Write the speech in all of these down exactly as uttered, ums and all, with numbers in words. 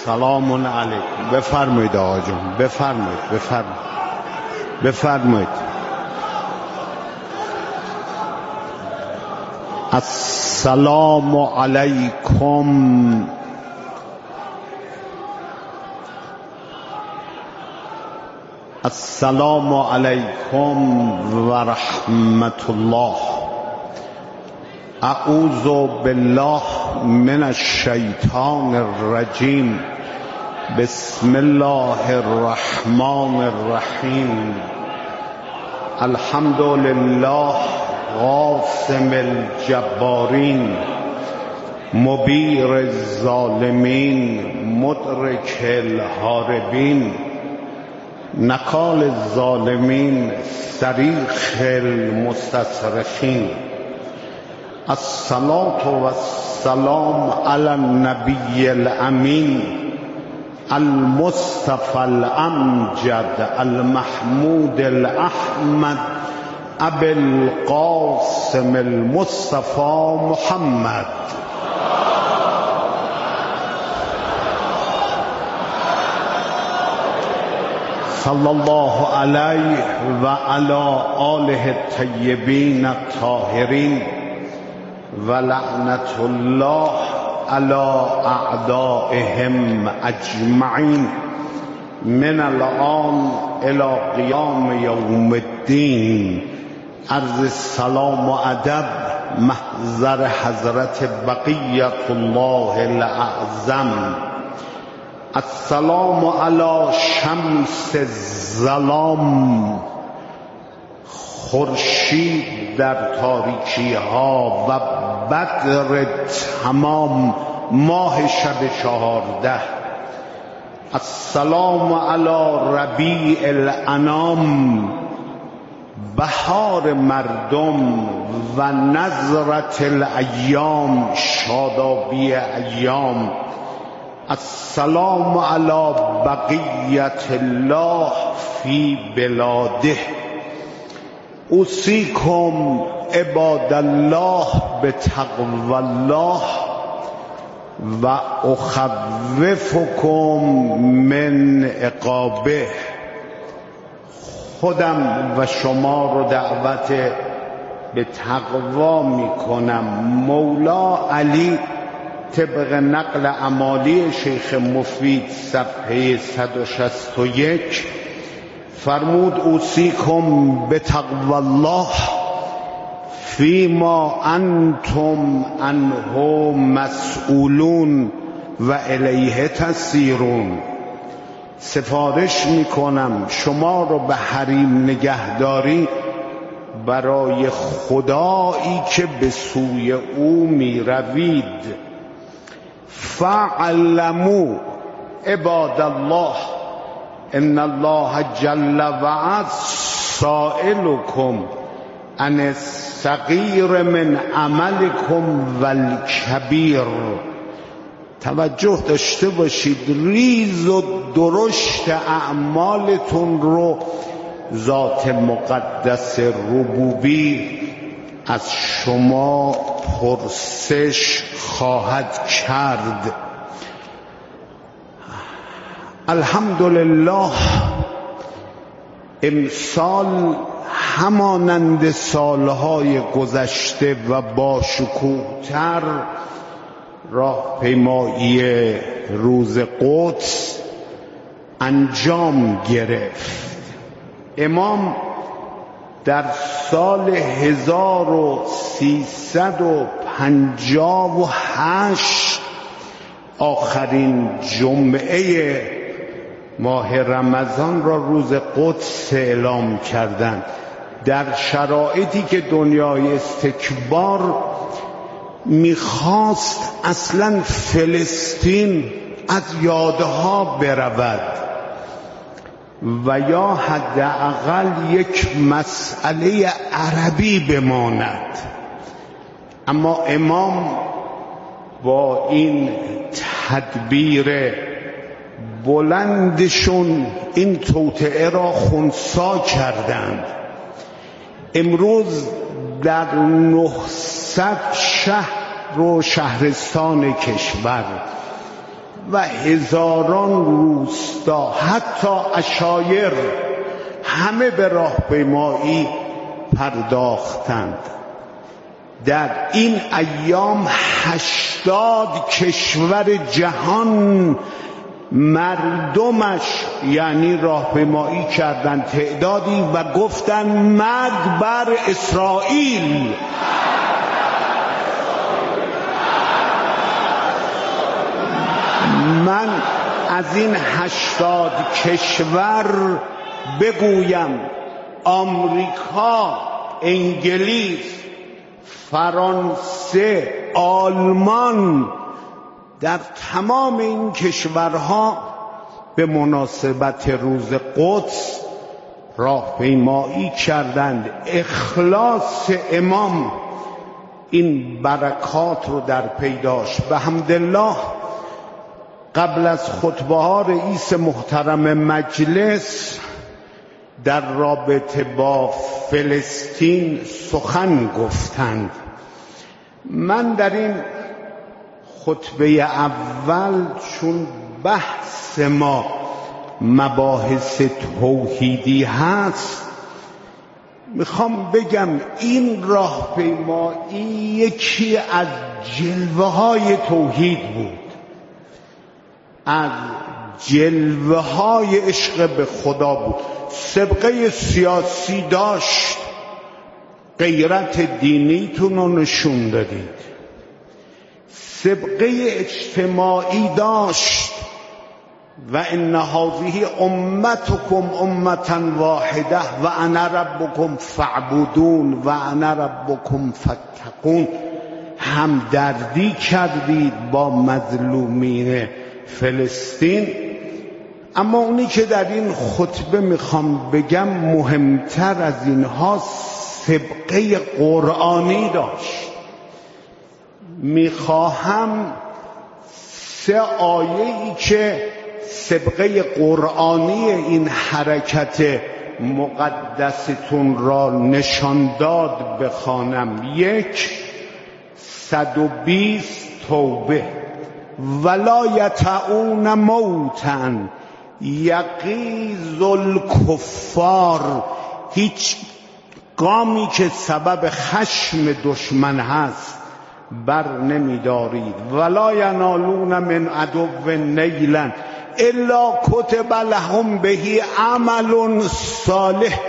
سلام علیکم. بفرمایید آقا جون، بفرمایید بفرمایید بفرمایید. السلام علیکم. السلام علیکم و رحمت الله. اعوذ بالله من الشیطان الرجیم. بسم الله الرحمن الرحیم. الحمد لله قاسم الجبارین، مبیر الظالمین، مدرک الهاربین، نکال الظالمین، صریخ المستصرخین. الصلاة والسلام علی النبی الامین، المصطفى الامجد، المحمود الاحمد، ابی القاسم المصطفى محمد. صلی الله علیه و علی آله الطیبین الطاهرین و لعنت الله علی اعدائهم اجمعین من الان الی قیام یوم الدین. عرض سلام و ادب محضر حضرت بقیت الله الاعظم. السلام علی شمس الظلام، خورشید در تاریکی ها و بدر تمام، ماه شب چهارده. السلام علی ربیع الانام، بهار مردم و نظرت الایام، شادابی ایام. السلام علی بقیت الله فی بلاده. اوصیکم عباد الله بتقوی الله و اخوفکم من عقابه. خودم و شما رو دعوت به تقوا می کنم. مولا علی طبق نقل اعمالی شیخ مفید صفحه صد و شصت و یک فرمود اوصیکم بتقوی الله فیما انتم عنه مسئولون و الیه تسیرون. سفارش میکنم شما رو به حریم نگهداری برای خدایی که به سوی او میروید. فاعلموا عباد الله ان الله جل وعلا سائلکم عن الصغیر من عملکم والکبیر. توجه داشته باشید، ریز و درشت اعمالتون رو ذات مقدس ربوبی از شما پرسش خواهد کرد. الحمدلله امسال همانند سالهای گذشته و با شکوه‌تر راهپیمایی روز قدس انجام گرفت. امام در سال هزار و سیصد و پنجاه و هشت آخرین جمعه ماه رمضان را روز قدس اعلام کردند. در شرایطی که دنیای استکبار میخواست اصلا فلسطین از یادها برود و یا حداقل یک مسئله عربی بماند، اما امام با این تدبیر بلندشون این توطئه را خنثی کردند. امروز در نهصد شهر و شهرستان کشور و هزاران روستا حتی عشایر همه به راهپیمایی پرداختند. در این ایام هشتاد کشور جهان مردمش یعنی راهپیمایی کردند تعدادی و گفتند مرگ بر اسرائیل. من از این هشتاد کشور بگویم آمریکا، انگلیس، فرانسه، آلمان، در تمام این کشورها به مناسبت روز قدس راهپیمایی کردند. اخلاص امام این برکات رو در پی داشت. به حمدالله قبل از خطبه ها رئیس محترم مجلس در رابطه با فلسطین سخن گفتند. من در این خطبه اول چون بحث ما مباحث توحیدی هست میخوام بگم این راهپیمایی یکی از جلوه های توحید بود، از جلوه های عشق به خدا بود. سابقه سیاسی داشت، غیرت دینیتون رو نشون دادید. سابقه اجتماعی داشت و ان هذه امتکم امة واحده و انا ربکم فاعبدون و انا ربکم فاتقون. همدردی کردید با مظلومین فلسطین. اما اونی که در این خطبه میخوام بگم مهمتر از اینها سابقه قرآنی داشت. میخواهم سه آیه‌ای که سابقه قرآنی این حرکت مقدستون را نشان داد بخوانم. یک، صد و بیست توبه. ولا یطعون موتا یغیظ الکفار. هیچ گامی که سبب خشم دشمن هست بر نمیدارید. ولا ینالون من عدو نیلا الا کتب لهم به عمل صالح.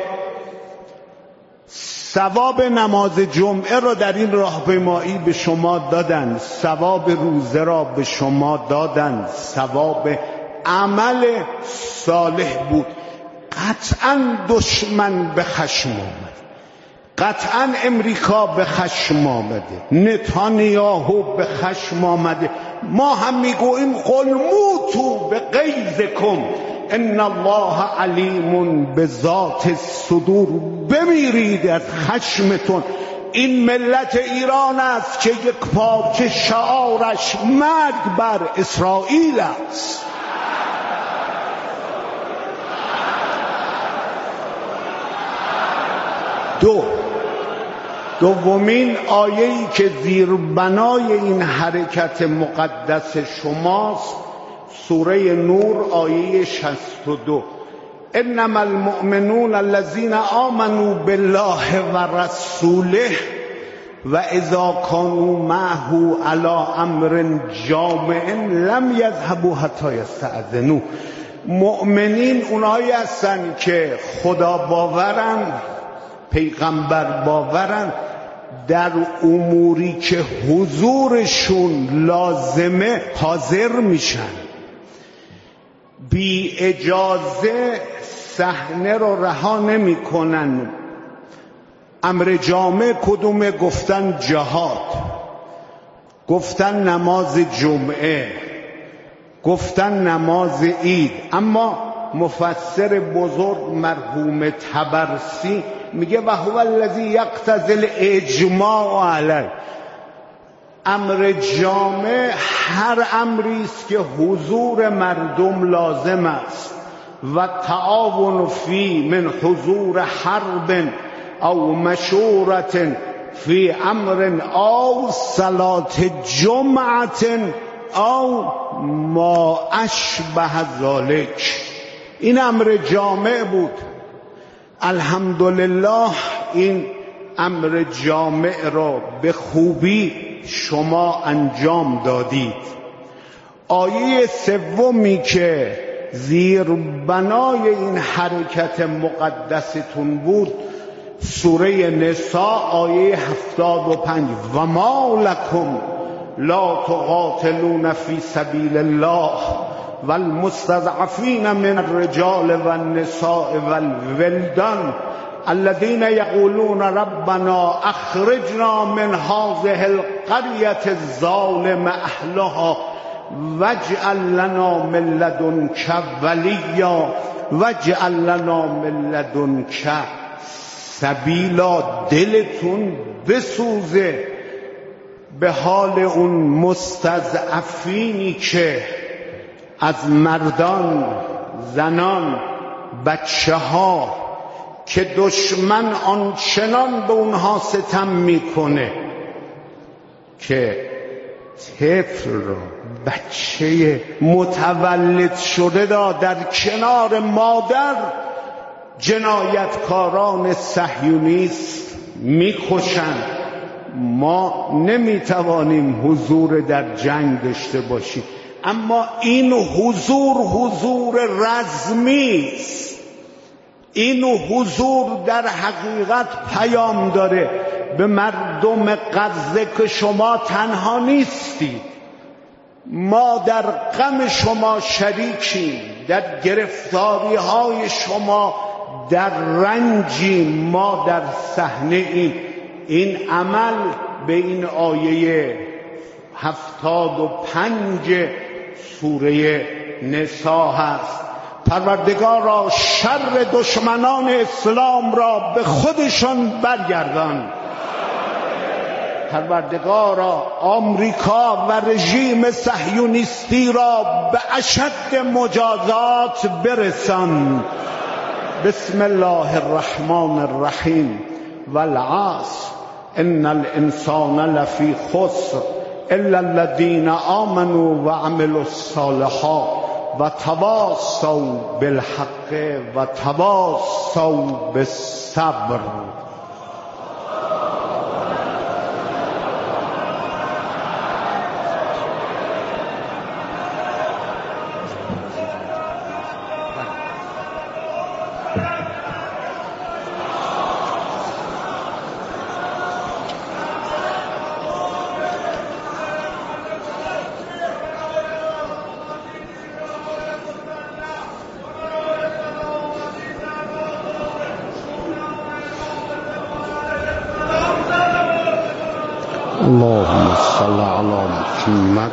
ثواب نماز جمعه را در این راهپیمایی به شما دادن، ثواب روزه را به شما دادن، ثواب عمل صالح بود. قطعا دشمن به خشم آمد، قطعا امریکا به خشم آمده، نتانیاهو به خشم آمده. ما هم میگوییم قل موتوا بغیظکم ان الله علیم بذات الصدور. بمیرید از خشمتون. این ملت ایران است که یک پارچه شعارش مرگ بر اسرائیل است. دو دومین آیه‌ای که زیربنای این حرکت مقدس شماست سوره نور آیه شصت و دو. انما المؤمنون الذين آمنوا بالله و رسوله و اذا كانوا معه على امر جامع لم يذهبوا حتى يستأذنوا. مؤمنین اونایی هستن که خدا باورن، پیغمبر باورن، در اموری که حضورشون لازمه حاضر میشن، بی اجازه صحنه رو رها نمی کنن. امر جامع کدومه؟ گفتن جهاد، گفتن نماز جمعه، گفتن نماز عید. اما مفسر بزرگ مرحوم طبرسی میگه و هو الذی یقتضی الاجماع علیه. امر جامع هر امری است که حضور مردم لازم است و تعاون فی من حضور حرب او مشورت فی امر او صلات جمعت او ما اشبه ذلک. این امر جامع بود. الحمدلله این امر جامع را به خوبی شما انجام دادید. آیه سومی که زیر بنای این حرکت مقدستون بود سوره نساء آیه هفتاد و پنج و ما لکم لا تقاتلون فی سبیل الله والمستضعفین من الرجال والنساء والولدان الذين يقولون ربنا اخرجنا من هذه القرية الظالم اهلها واجعل لنا من لدنك ولیا واجعل لنا من لدنك سبیلا. دلتون بسوزه به حال اون مستضعفینی که از مردان، زنان، بچه ها که دشمن آنچنان به اونها ستم میکنه که طفل را، بچه متولد شده را در کنار مادر جنایتکاران صهیونیست میکشند. ما نمیتوانیم حضور در جنگ داشته باشیم، اما این حضور حضور رزمی است. این حضور در حقیقت پیام داره به مردم غزه که شما تنها نیستید، ما در غم شما شریکیم، در گرفتاری های شما در رنجیم، ما در صحنه ایم. این عمل به این آیه هفتاد و پنج سوره نساء هست. پروردگارا شر دشمنان اسلام را به خودشان برگردان. پروردگارا آمریکا و رژیم صهیونیستی را به اشد مجازات برسان. بسم الله الرحمن الرحیم والعصر ان الانسان لفی خسر الا الذين آمنوا وعملوا الصالحات و تواصوا بالحق و تواصوا بالصبر. اللهم صل على محمد.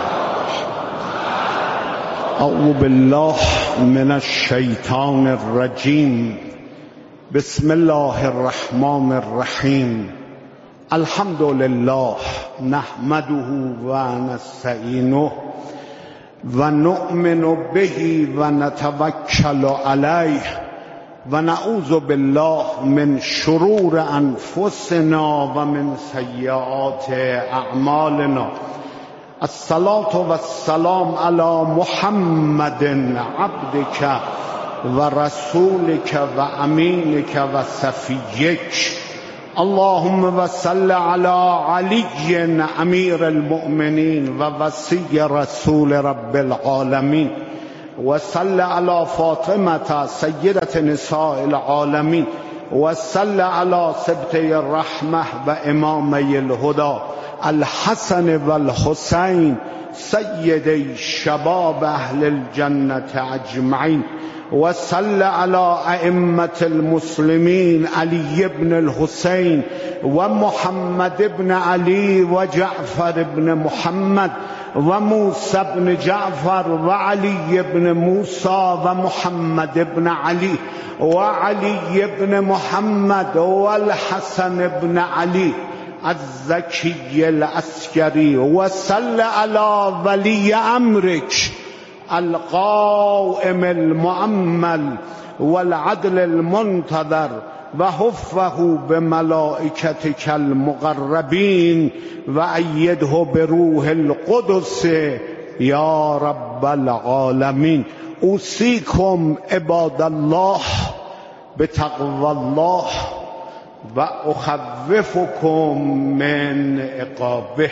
اعوذ بالله من الشیطان الرجیم. بسم الله الرحمن الرحیم. الحمد لله نحمده و نستعینه و نؤمن به و نتوکل علیه و نعوذ بالله من شرور انفسنا و من سیئات اعمالنا. الصلاة و السلام علی محمد عبدک و رسولک و امینک و صفیک. اللهم و صل علی علی امیر المؤمنین و وصی رسول رب العالمین و صل علی فاطمه سیدة نساء العالمین و صل علی سبطی الرحمه و امامی الهدى الحسن و الحسین سیدی شباب اهل الجنة اجمعین و صل علی ائمة المسلمین علی بن الحسین و محمد بن علی و جعفر بن محمد و موسی بن جعفر و علی بن موسی و محمد بن علی و علی بن محمد و الحسن بن علی الزکی العسکری و صل علی ولی امرک القائم المؤمل والعدل المنتظر و حفه به ملائکتک المقربین و ایده به روح القدس یا رب العالمین. اوصیکم عباد الله به تقوی الله و اخوفکم من عقابه.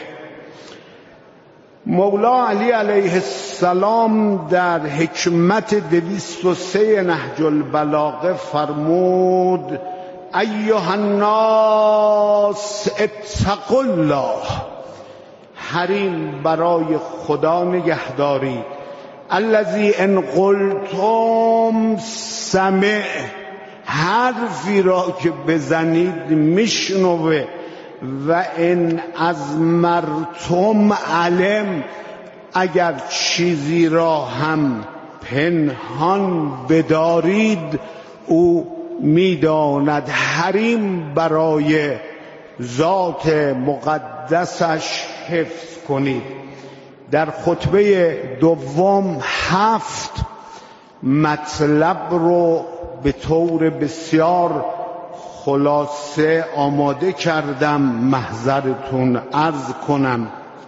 مولا علی علیه السلام در حکمت دویست و سه نهج البلاغه فرمود ایها الناس اتقوا الله. حریم برای خدا نگهداری. الذی ان قلتم سمع. حرفی را که بزنید میشنوه. و ان ازمرتم علم. اگر چیزی را هم پنهان بدارید او میداند. حریم برای ذات مقدسش حفظ کنید. در خطبه دوم هفت مطلب رو به طور بسیار خلاصه آماده کردم، محضرتون عرض کنم.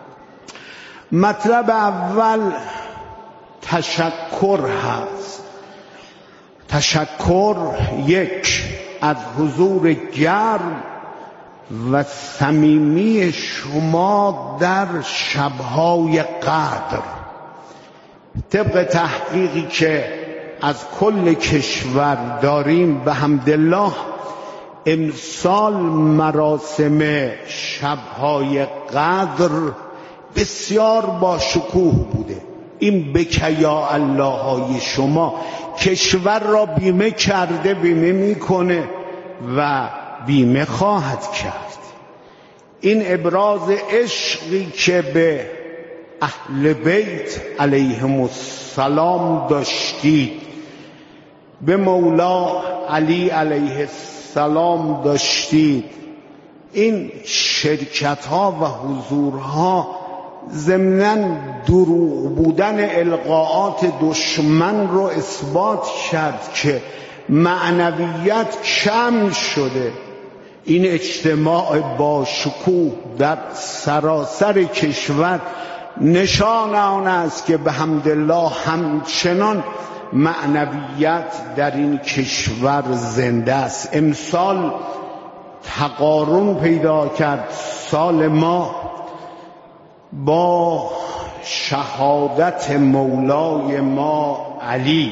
مطلب اول تشکر هست. تشکر یک از حضور گرم و صمیمی شما در شبهای قدر. طبق تحقیقی که از کل کشور داریم به حمدالله امسال مراسم شبهای قدر بسیار با شکوه بوده. این بکیا الله های شما کشور را بیمه کرده، بیمه میکنه و بیمه خواهد کرد. این ابراز عشقی که به اهل بیت علیهم السلام داشتید، به مولا علی علیه السلام داشتید، این شرکت ها و حضورها ضمناً دروغ بودن القاءات دشمن رو اثبات کرد که معنویت کم شده. این اجتماع با شکوه در سراسر کشور نشان آن است که به حمدالله همچنان معنویت در این کشور زنده است. امسال تقارن پیدا کرد سال ما با شهادت مولای ما علی.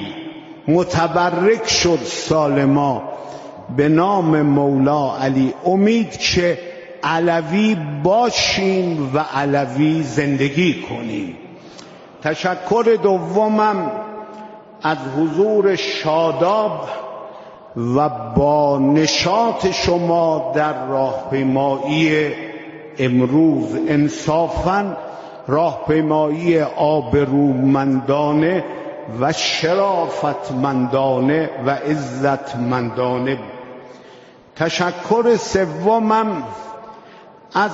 متبرک شد سال ما به نام مولا علی. امید که علوی باشیم و علوی زندگی کنیم. تشکر دومم از حضور شاداب و با نشاط شما در راهپیمایی امروز. انصافاً راهپیمایی آبرومندانه و شرافتمندانه و عزتمندانه. تشکر سومم از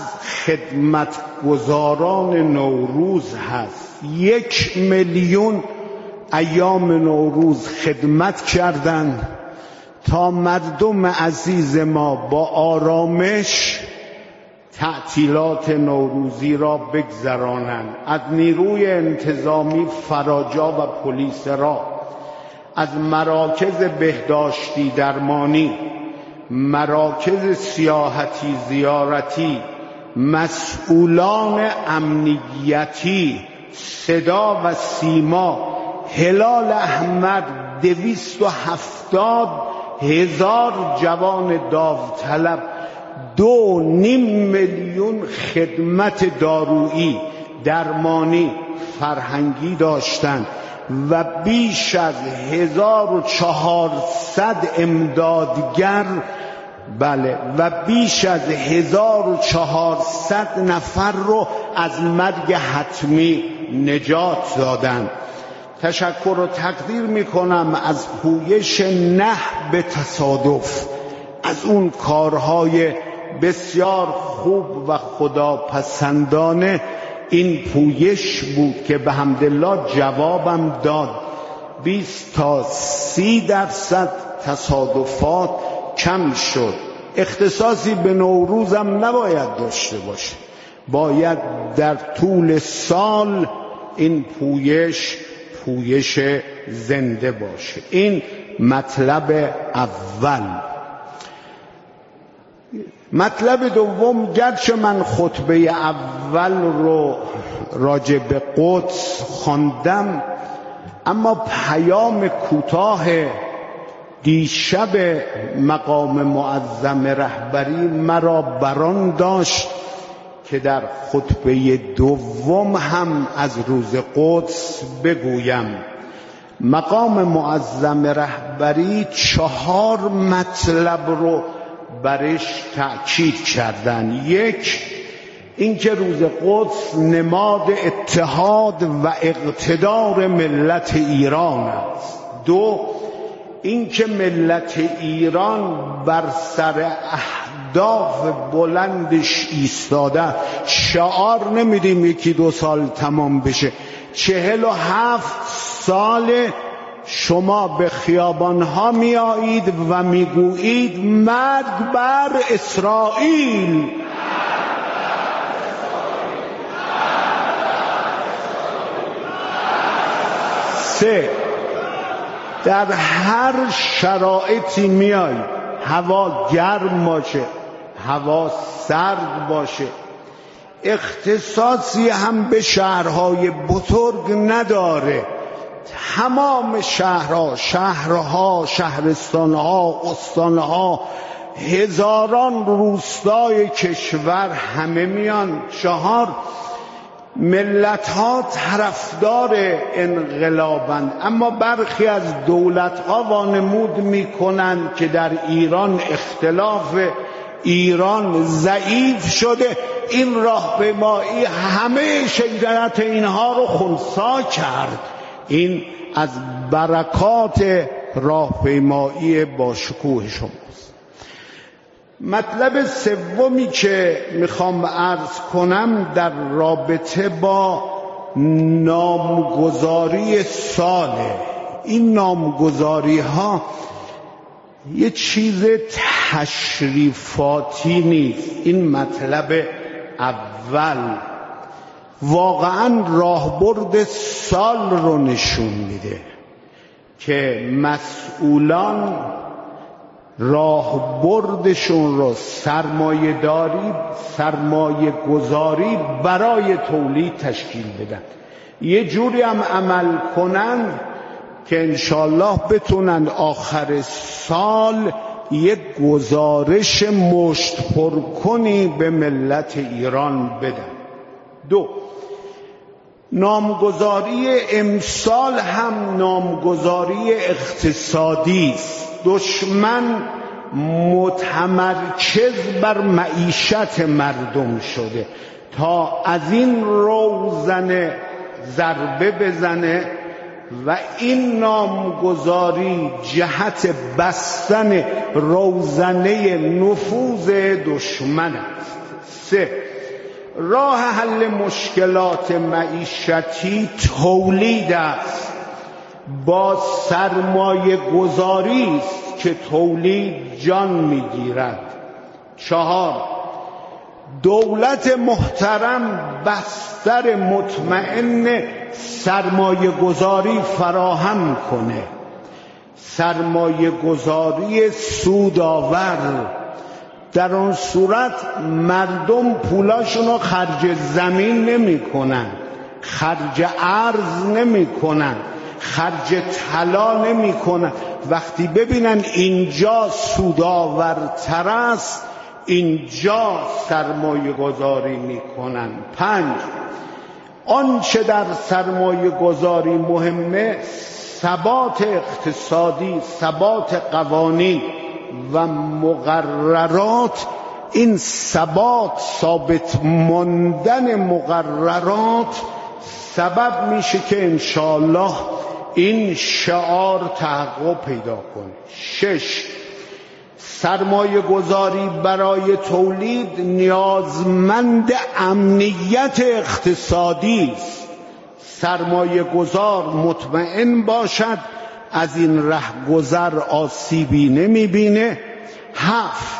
خدمتگزاران نوروز هست. یک میلیون ایام نوروز خدمت کردند تا مردم عزیز ما با آرامش تعطیلات نوروزی را بگذرانند. از نیروی انتظامی فراجا و پلیس را، از مراکز بهداشتی درمانی، مراکز سیاحتی زیارتی، مسئولان امنیتی، صدا و سیما، هلال احمد، دویست و هفتاد هزار جوان داوطلب، دو نیم میلیون خدمت دارویی، درمانی، فرهنگی داشتند و بیش از هزار و چهارصد امدادگر، بله، و بیش از هزار و چهارصد نفر رو از مرگ حتمی نجات دادند. تشکر و تقدیر میکنم از پویش نه به تصادف، از اون کارهای بسیار خوب و خداپسندانه. این پویش بود که به حمدالله جوابم داد. بیست تا سی درصد تصادفات کم شد. اختصاصی به نوروزم نباید داشته باشه، باید در طول سال این پویش پویش زنده باشه. این مطلب اول. مطلب دوم، گرچه من خطبه اول رو راجع به قدس خواندم، اما پیام کوتاه دیشب مقام معظم رهبری مرا بران داشت که در خطبه دوم هم از روز قدس بگویم. مقام معظم رهبری چهار مطلب رو برش تأکید کردن. یک، اینکه روز قدس نماد اتحاد و اقتدار ملت ایران است. دو، اینکه ملت ایران بر سر اهداف بلندش ایستاده. شعار نمیدیم یکی دو سال تمام بشه. چهل و هفت سال شما به خیابانها می آیید و می گویید مرگ بر اسرائیل. سه، در هر شرایطی می آیید، هوا گرم باشه، هوا سرد باشه، اختصاصی هم به شهرهای بزرگ نداره. تمام شهرها، شهرها، شهرستانها، استانها، هزاران روستای کشور همه میان. چهار، ملتها طرفدار انقلابند، اما برخی از دولتها وانمود میکنند که در ایران اختلاف ایران ضعیف شده. این راهپیمایی همه شیطنت اینها رو خنثی کرد. این از برکات راهپیمایی با شکوه شماست. مطلب سومی که میخوام عرض کنم در رابطه با نامگذاری ساله. این نامگذاری ها یه چیز تشریفاتی نیست. این مطلب اول واقعا راهبرد سال رو نشون میده که مسئولان راهبردشون رو سرمایه داری سرمایه گذاری برای تولید تشکیل بدن، یه جوری هم عمل کنن که انشالله بتونن آخر سال یک گزارش مشت پرکنی به ملت ایران بدن. دو، نامگذاری امسال هم نامگذاری اقتصادی است. دشمن متمرکز بر معیشت مردم شده تا از این روزنه ضربه بزنه و این نامگذاری جهت بستن روزنه نفوذ دشمن است. سه، راه حل مشکلات معیشتی تولید است. با سرمایه گذاری است که تولید جان میگیرد. چهار، دولت محترم بستر مطمئن سرمایه گذاری فراهم کنه، سرمایه گذاری سودآور. در اون صورت مردم پولاشون رو خرج زمین نمی کنن، خرج ارز نمی کنن، خرج طلا نمی کنن. وقتی ببینن اینجا سودآورتر است اینجا سرمایه گذاری می کنن. پنج، آنچه در سرمایه گذاری مهمه ثبات اقتصادی، ثبات قوانین و مقررات. این ثبات، ثابت ماندن مقررات سبب میشه که انشاءالله این شعار تحقق پیدا کنه. شش، سرمایه گذاری برای تولید نیازمند امنیت اقتصادی است. سرمایه گذار مطمئن باشد از این رهگذر آسیبی نمیبینه، هفت،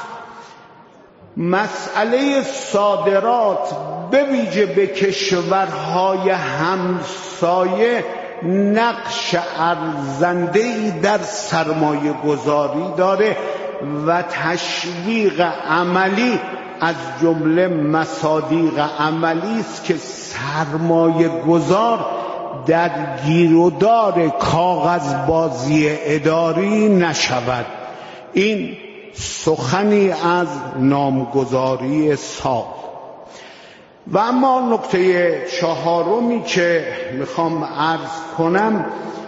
مسئله صادرات به ویژه به کشورهای همسایه نقش ارزنده‌ای در سرمایه گذاری داره و تشویق عملی از جمله مصادیق عملی است که سرمایه گذار در گیرودار کاغذبازی اداری نشود. این سخنی از نامگذاری سال. و اما نکته چهارمی که میخوام عرض کنم،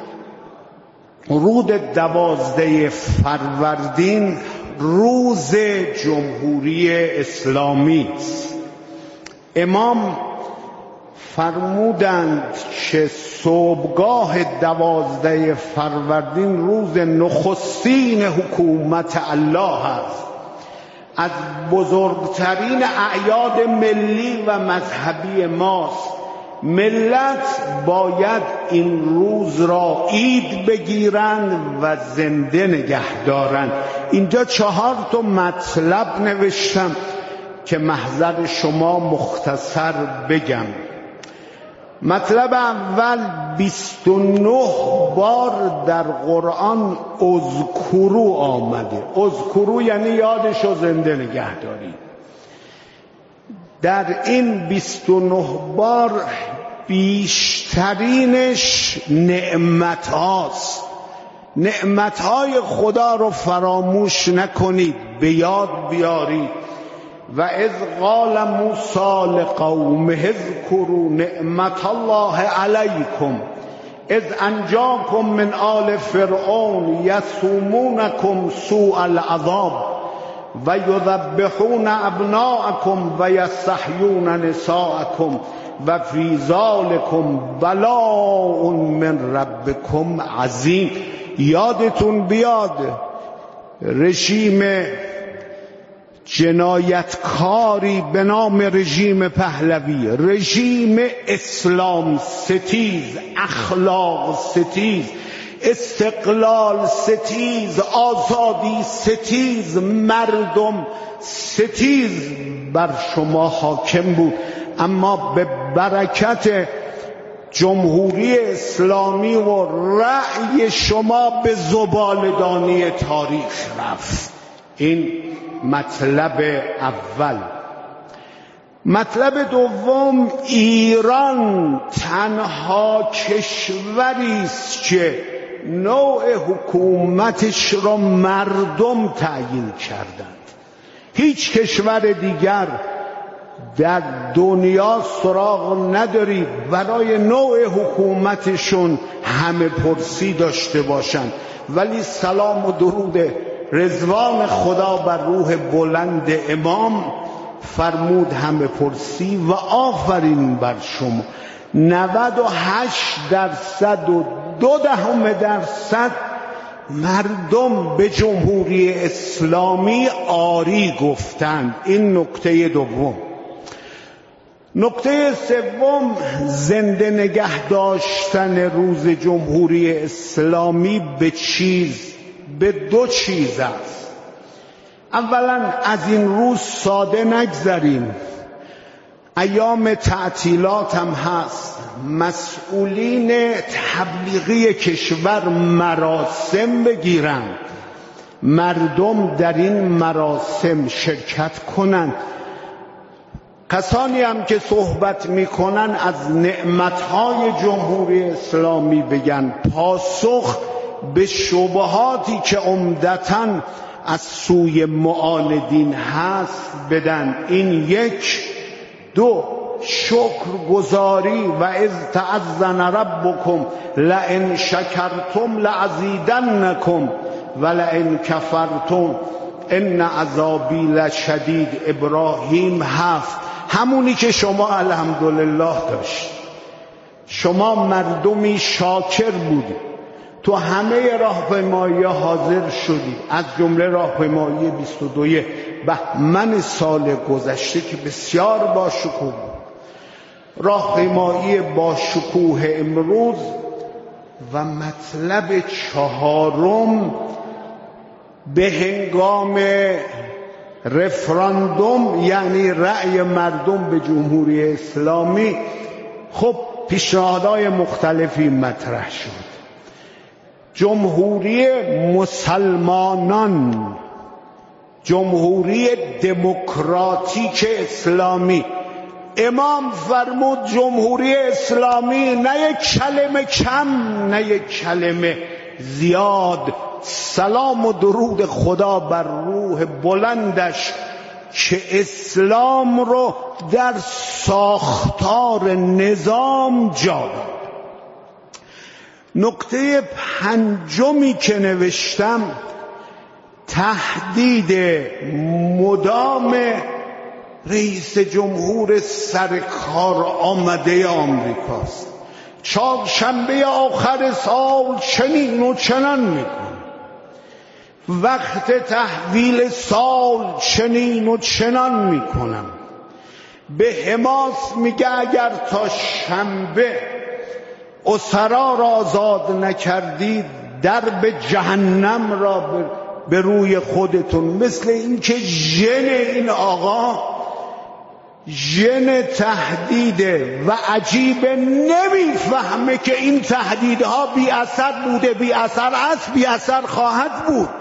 روز دوازده فروردین روز جمهوری اسلامی است. امام فرمودند که صبحگاه دوازده فروردین روز نخستین حکومت الله است. از بزرگترین اعیاد ملی و مذهبی ماست. ملت باید این روز را عید بگیرند و زنده نگه دارند. اینجا چهار تا مطلب نوشتم که محضر شما مختصر بگم. مطلب اول، بیست و نه بار در قرآن اذکرو آمده. اذکرو یعنی یادشو زنده نگه دارید. در این بیست و نه بار بیشترینش نعمت هاست. نعمت های خدا رو فراموش نکنید، به یاد بیارید. و اذ قال موسی لقومه اذکروا نعمت الله علیکم اذ انجاکم من آل فرعون یسومونکم سوء العذاب و یذبحون ابناءکم و یستحیون نساءکم و فی ذلکم بلاء من ربکم عظیم. یادتون بیاد رژیم جنایتکاری به نام رژیم پهلوی، رژیم اسلام ستیز، اخلاق ستیز، استقلال ستیز، آزادی ستیز، مردم ستیز بر شما حاکم بود. اما به برکت جمهوری اسلامی و رأی شما به زباله‌دانی تاریخ رفت. این مطلب اول. مطلب دوم، ایران تنها کشوری است که نوع حکومتش را مردم تعیین کردند. هیچ کشور دیگر در دنیا سراغ ندارید برای نوع حکومتشون همه پرسی داشته باشند. ولی سلام و درود رضوان خدا بر روح بلند امام فرمود همه پرسی و آفرین بر شما. نود و هشت درصد و دو دهم درصد مردم به جمهوری اسلامی آری گفتند. این نکته دوم. نکته سوم، زنده نگه داشتن روز جمهوری اسلامی به چیز به دو چیز است. اولا از این روز ساده نگذریم. ایام تعطیلات هم هست. مسئولین تبلیغی کشور مراسم بگیرند، مردم در این مراسم شرکت کنند. کسانی هم که صحبت میکنن از نعمتهای جمهوری اسلامی بگن، پاسخ به شبهاتی که عمدتاً از سوی معاندین هست بدن. این یک. دو، شکر گزاری و اذ تأذن ربکم لئن شکرتم لأزیدنکم و لئن کفرتم ان عذابی لشدید. ابراهیم هفت. همونی که شما الحمدلله داشت. شما مردمی شاکر بودید، تو همه راهپیمایی حاضر شدید، از جمله راهپیمایی بیست و دو بهمن سال گذشته که بسیار با شکوه بود، راهپیمایی با شکوه امروز. و مطلب چهارم، به هنگام رفراندوم یعنی رأی مردم به جمهوری اسلامی خب پیشنهادهای مختلفی مطرح شد. جمهوری مسلمانان، جمهوری دموکراتیک اسلامی. امام فرمود جمهوری اسلامی نه یک کلمه کم نه یک کلمه زیاد. سلام و درود خدا بر روح بلندش که اسلام رو در ساختار نظام جا داد. نکته پنجمی که نوشتم تهدید مدام رئیس جمهور سرکار آمده آمریکاست. چهارشنبه آخر سال چنین و چنان میکنه، وقت تحویل سال چنین و چنان میکنم. به حماس میگه اگر تا شنبه اسرا را آزاد نکردید درب جهنم را به روی خودتون. مثل اینکه ژن این آقا ژن تهدیده و عجیبه، نمیفهمه که این تهدیدها بی اثر بوده، بی اثر است، بی اثر خواهد بود.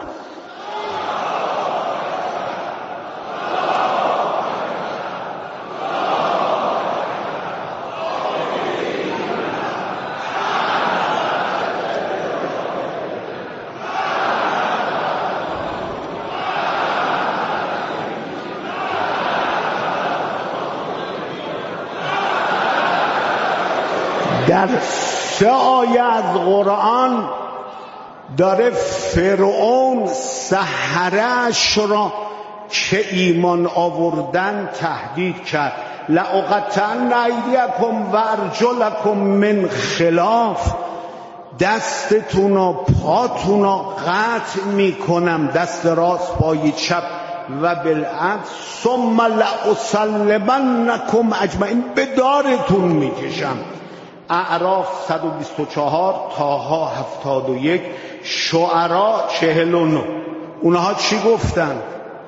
در سه آیه از قرآن داره فرعون سحره‌اش را که ایمان آوردن تهدید کرد. لأقطعن ایدیکم و ارجلکم من خلاف، دستتون و پاتون رو قطع میکنم، دست راست پای چپ، و بالعکس ثم لأصلبنکم اجمعین، به دارتون میکشم. اعراف صد و بیست و چهار، طه هفتاد و یک، شعراء چهل و نه. اونها چی گفتن؟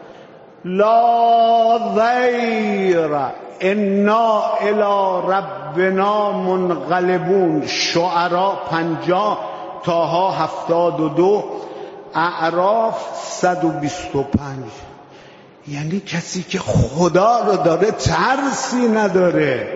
لا ضیر انا الی ربنا منقلبون. شعراء پنجاه، طه هفتاد و دو، اعراف صد و بیست و پنج. یعنی کسی که خدا رو داره ترسی نداره،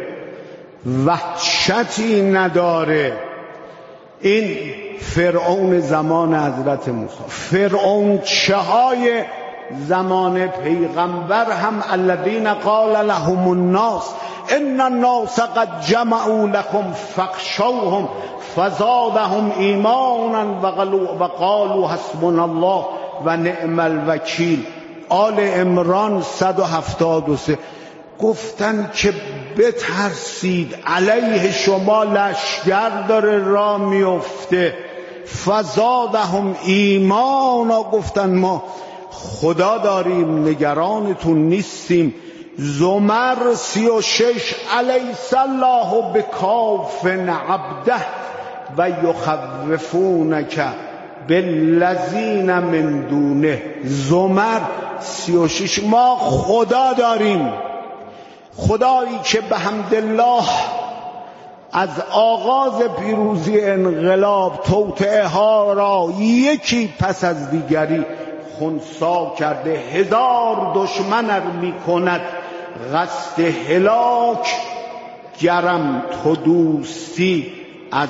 وحشتی نداره. این فرعون زمان حضرت موسی. فرعون چه های زمان پیغمبر هم الذین قال لهم الناس ان الناس قد جمعوا لكم فاخشوهم فزادهم ایمانا و قالوا حسبنا الله و نعم الوکیل. آل عمران صد و هفتاد و سه. گفتن که بترسید، علیه شما لشکر داره را میفته. فزادهم ایمانا، گفتن ما خدا داریم، نگرانتون نیستیم. زمر سی و شش، الیس الله بکاف عبده و یخوفونک بالذین من دونه. زمر سی و شش. ما خدا داریم، خدایی که به حمدالله از آغاز پیروزی انقلاب توطئه ها را یکی پس از دیگری خنثی کرده، هزار دشمن می کند قصد هلاک. گرم تو دوستی از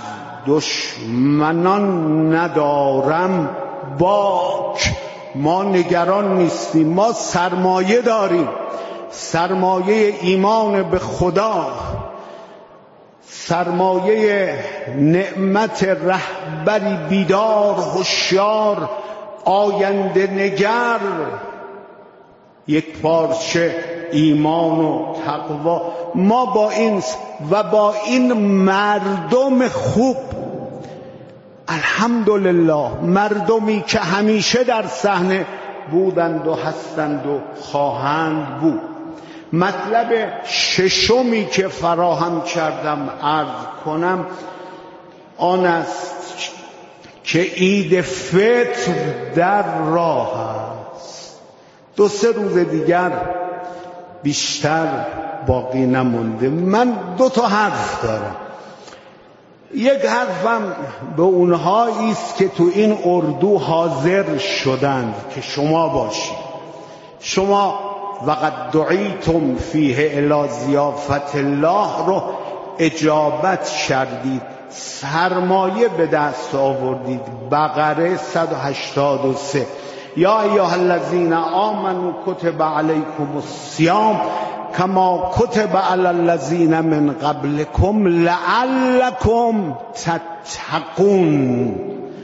دشمنان ندارم باک. ما نگران نیستیم، ما سرمایه داریم، سرمایه ایمان به خدا، سرمایه نعمت رهبری بیدار، هوشیار، آینده نگر، یک پارچه ایمان و تقوا. ما با این و با این مردم خوب، الحمدلله، مردمی که همیشه در صحنه بودند و هستند و خواهند بود. مطلب ششمی که فراهم کردم عرض کنم آن است که عید فطر در راه است. دو سه روز دیگر بیشتر باقی نمونده. من دو تا حرف دارم. یک حرفم به اونهایی است که تو این اردو حاضر شدند که شما باشید. شما وقد دعیتم فیه الی ضیافت الله رو اجابت کردید، سرمایه به دست آوردید. بقره صد و هشتاد و سه یا ایها الذین آمنوا کتب علیکم الصیام کما کتب علی الذین من قبلکم لعلکم تتقون.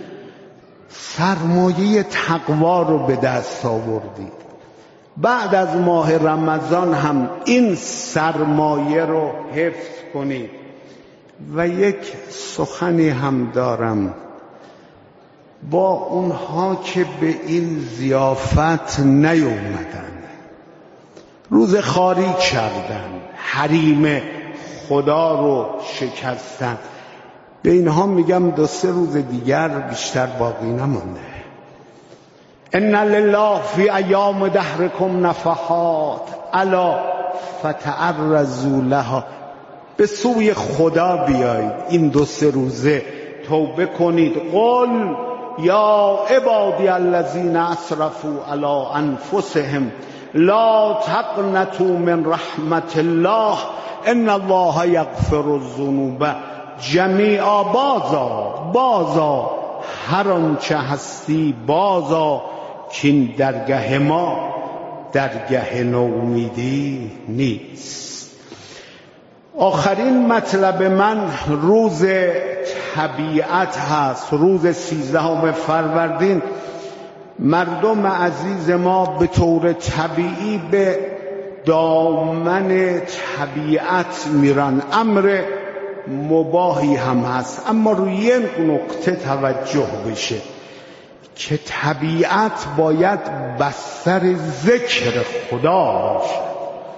سرمایه تقوا رو به دست آوردید. بعد از ماه رمضان هم این سرمایه رو حفظ کنید. و یک سخنی هم دارم با اونها که به این ضیافت نیومدن، روز خاری کردن، حریم خدا رو شکستن، به اینها میگم دو سه روز دیگر بیشتر باقی نمونده. ان لله فی ایام دهرکم نفحات الا فتعرضوا لها. به سوی خدا بیایید، این دو سه روزه توبه کنید. قل یا عبادی الذین اسرفوا علی انفسهم لا تقنطوا من رحمت الله ان الله یغفر الذنوب جمیعا. بازا بازا هر آنچه هستی بازا، کین درگه ما درگه نومیدی نیست. آخرین مطلب من روز طبیعت هست. روز سیزدهم فروردین مردم عزیز ما به طور طبیعی به دامن طبیعت میرن. امر مباحی هم هست، اما روی یک نکته توجه بشه که طبیعت باید بستر ذکر خدا باشه،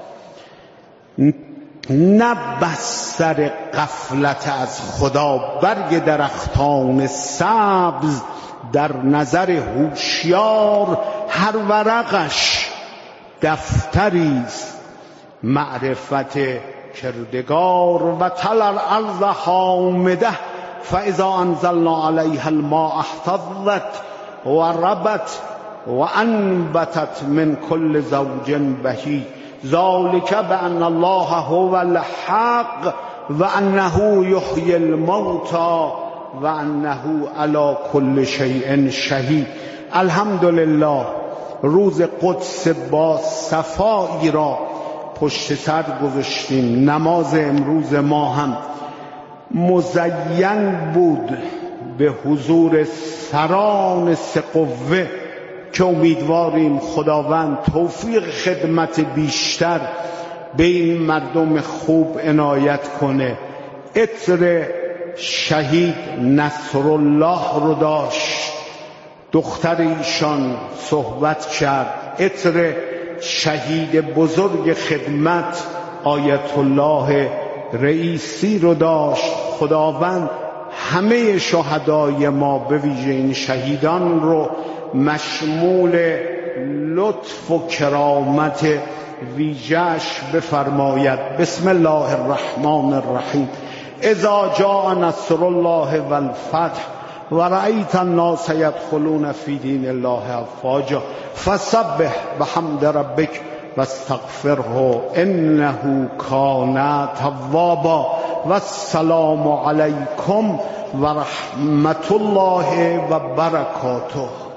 نه بستر غفلت از خدا. برگ درختان سبز در نظر هوشیار هر ورقش دفتری است معرفت کردگار. و تل الارض حامده فاذا انزلنا علیها الماء اهتزت و ربت و انبتت من کل زوج بهیج ذلک بان الله هو الحق و انه یحیی الموتى و انه علی کل شیء شهید. الحمدلله روز قدس با صفایی را پشت سر گذاشتیم. نماز امروز ما هم مزین بود به حضور سران سه قوه که امیدواریم خداوند توفیق خدمت بیشتر به این مردم خوب عنایت کنه. عطر شهید نصرالله رو داشت، دختر ایشان صحبت کرد. عطر شهید بزرگ خدمت آیت الله رئیسی رو داشت. خداوند همه شهدای ما به ویژه این شهیدان رو مشمول لطف و کرامت ویژه‌اش بفرماید. بسم الله الرحمن الرحیم. اذا جاء نصر الله والفتح و رأیت الناس یدخلون فی دین الله افواجا فسبح بحمد ربک واستغفره انه کان توابا. و السلام علیکم و رحمت الله و برکاته.